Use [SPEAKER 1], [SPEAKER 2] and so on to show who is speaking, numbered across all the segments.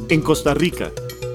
[SPEAKER 1] En Costa Rica,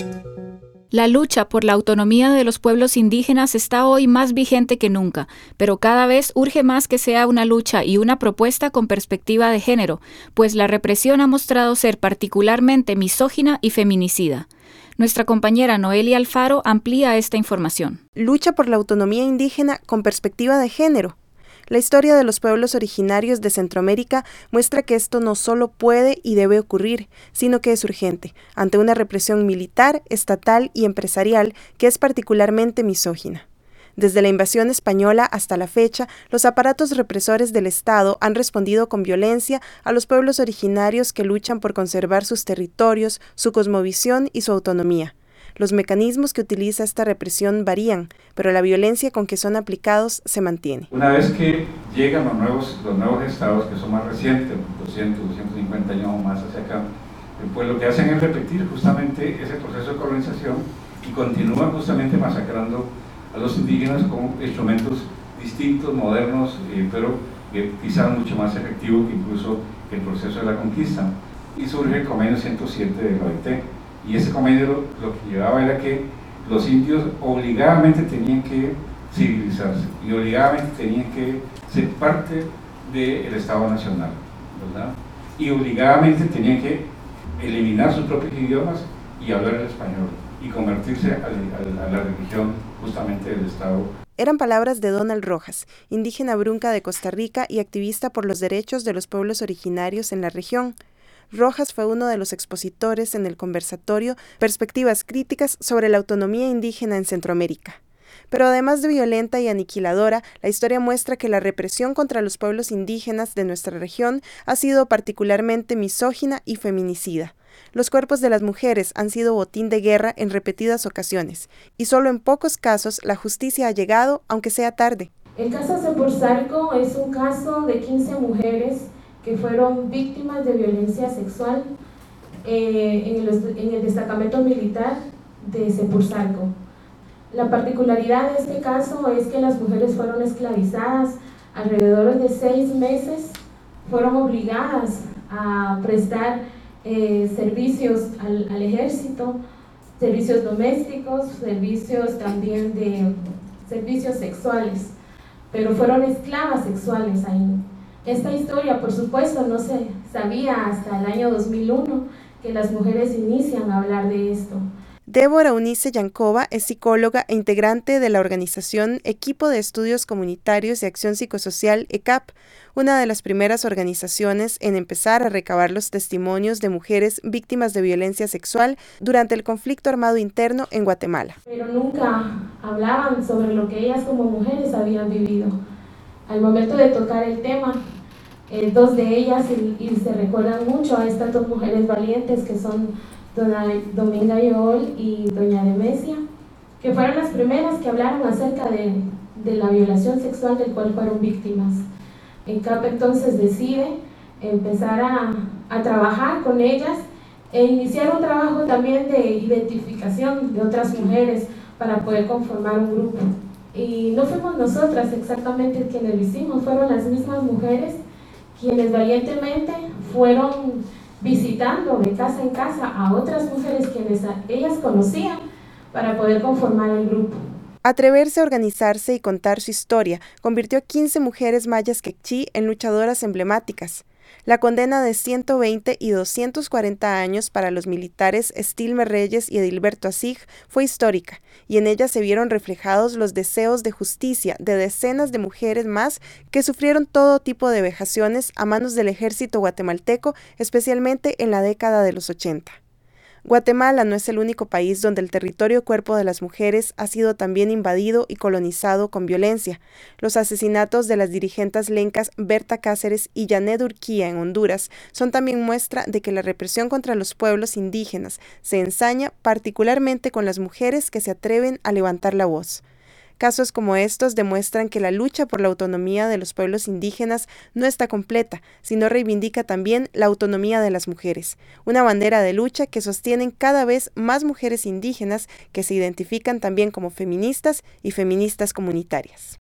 [SPEAKER 2] la lucha por la autonomía de los pueblos indígenas está hoy más vigente que nunca, pero cada vez urge más que sea una lucha y una propuesta con perspectiva de género, pues la represión ha mostrado ser particularmente misógina y feminicida. Nuestra compañera Noelia Alfaro amplía esta información.
[SPEAKER 3] Lucha por la autonomía indígena con perspectiva de género. La historia de los pueblos originarios de Centroamérica muestra que esto no solo puede y debe ocurrir, sino que es urgente, ante una represión militar, estatal y empresarial que es particularmente misógina. Desde la invasión española hasta la fecha, los aparatos represores del Estado han respondido con violencia a los pueblos originarios que luchan por conservar sus territorios, su cosmovisión y su autonomía. Los mecanismos que utiliza esta represión varían, pero la violencia con que son aplicados se mantiene.
[SPEAKER 4] Una vez que llegan los nuevos estados, que son más recientes, 200, 250 años más hacia acá, pues lo que hacen es repetir justamente ese proceso de colonización y continúan justamente masacrando a los indígenas con instrumentos distintos, modernos, pero quizás mucho más efectivos que incluso el proceso de la conquista. Y surge el Convenio 107 de la OIT. Y ese convenio lo que llevaba era que los indios obligadamente tenían que civilizarse y obligadamente tenían que ser parte del Estado Nacional, ¿verdad? Y obligadamente tenían que eliminar sus propios idiomas y hablar el español y convertirse a la religión justamente del Estado.
[SPEAKER 3] Eran palabras de Donald Rojas, indígena brunca de Costa Rica y activista por los derechos de los pueblos originarios en la región. Rojas fue uno de los expositores en el conversatorio Perspectivas Críticas sobre la autonomía indígena en Centroamérica. Pero además de violenta y aniquiladora, la historia muestra que la represión contra los pueblos indígenas de nuestra región ha sido particularmente misógina y feminicida. Los cuerpos de las mujeres han sido botín de guerra en repetidas ocasiones, y solo en pocos casos la justicia ha llegado, aunque sea tarde.
[SPEAKER 5] El caso Sepurzalco es un caso de 15 mujeres que fueron víctimas de violencia sexual en el destacamento militar de Sepurzalco. La particularidad de este caso es que las mujeres fueron esclavizadas alrededor de 6 meses, fueron obligadas a prestar servicios al ejército, servicios domésticos, servicios también de servicios sexuales, pero fueron esclavas sexuales ahí. Esta historia, por supuesto, no se sabía hasta el año 2001 que las mujeres inician a hablar de esto.
[SPEAKER 3] Débora Unice Yancova es psicóloga e integrante de la organización Equipo de Estudios Comunitarios y Acción Psicosocial, ECAP, una de las primeras organizaciones en empezar a recabar los testimonios de mujeres víctimas de violencia sexual durante el conflicto armado interno en Guatemala.
[SPEAKER 5] Pero nunca hablaban sobre lo que ellas como mujeres habían vivido. Al momento de tocar el tema, dos de ellas, y se recuerdan mucho a estas dos mujeres valientes que son doña Dominga Yool y doña Demesia, que fueron las primeras que hablaron acerca de la violación sexual del cual fueron víctimas. ECAP entonces decide empezar a trabajar con ellas e iniciar un trabajo también de identificación de otras mujeres para poder conformar un grupo. Y no fuimos nosotras exactamente quienes lo hicimos, fueron las mismas mujeres quienes valientemente fueron visitando de casa en casa a otras mujeres quienes ellas conocían para poder conformar el grupo.
[SPEAKER 3] Atreverse a organizarse y contar su historia convirtió a 15 mujeres mayas quechí en luchadoras emblemáticas. La condena de 120 y 240 años para los militares Estilme Reyes y Edilberto Asig fue histórica, y en ella se vieron reflejados los deseos de justicia de decenas de mujeres más que sufrieron todo tipo de vejaciones a manos del ejército guatemalteco, especialmente en la década de los 80. Guatemala no es el único país donde el territorio cuerpo de las mujeres ha sido también invadido y colonizado con violencia. Los asesinatos de las dirigentes lencas Berta Cáceres y Yanet Urquía en Honduras son también muestra de que la represión contra los pueblos indígenas se ensaña particularmente con las mujeres que se atreven a levantar la voz. Casos como estos demuestran que la lucha por la autonomía de los pueblos indígenas no está completa, sino reivindica también la autonomía de las mujeres, una bandera de lucha que sostienen cada vez más mujeres indígenas que se identifican también como feministas y feministas comunitarias.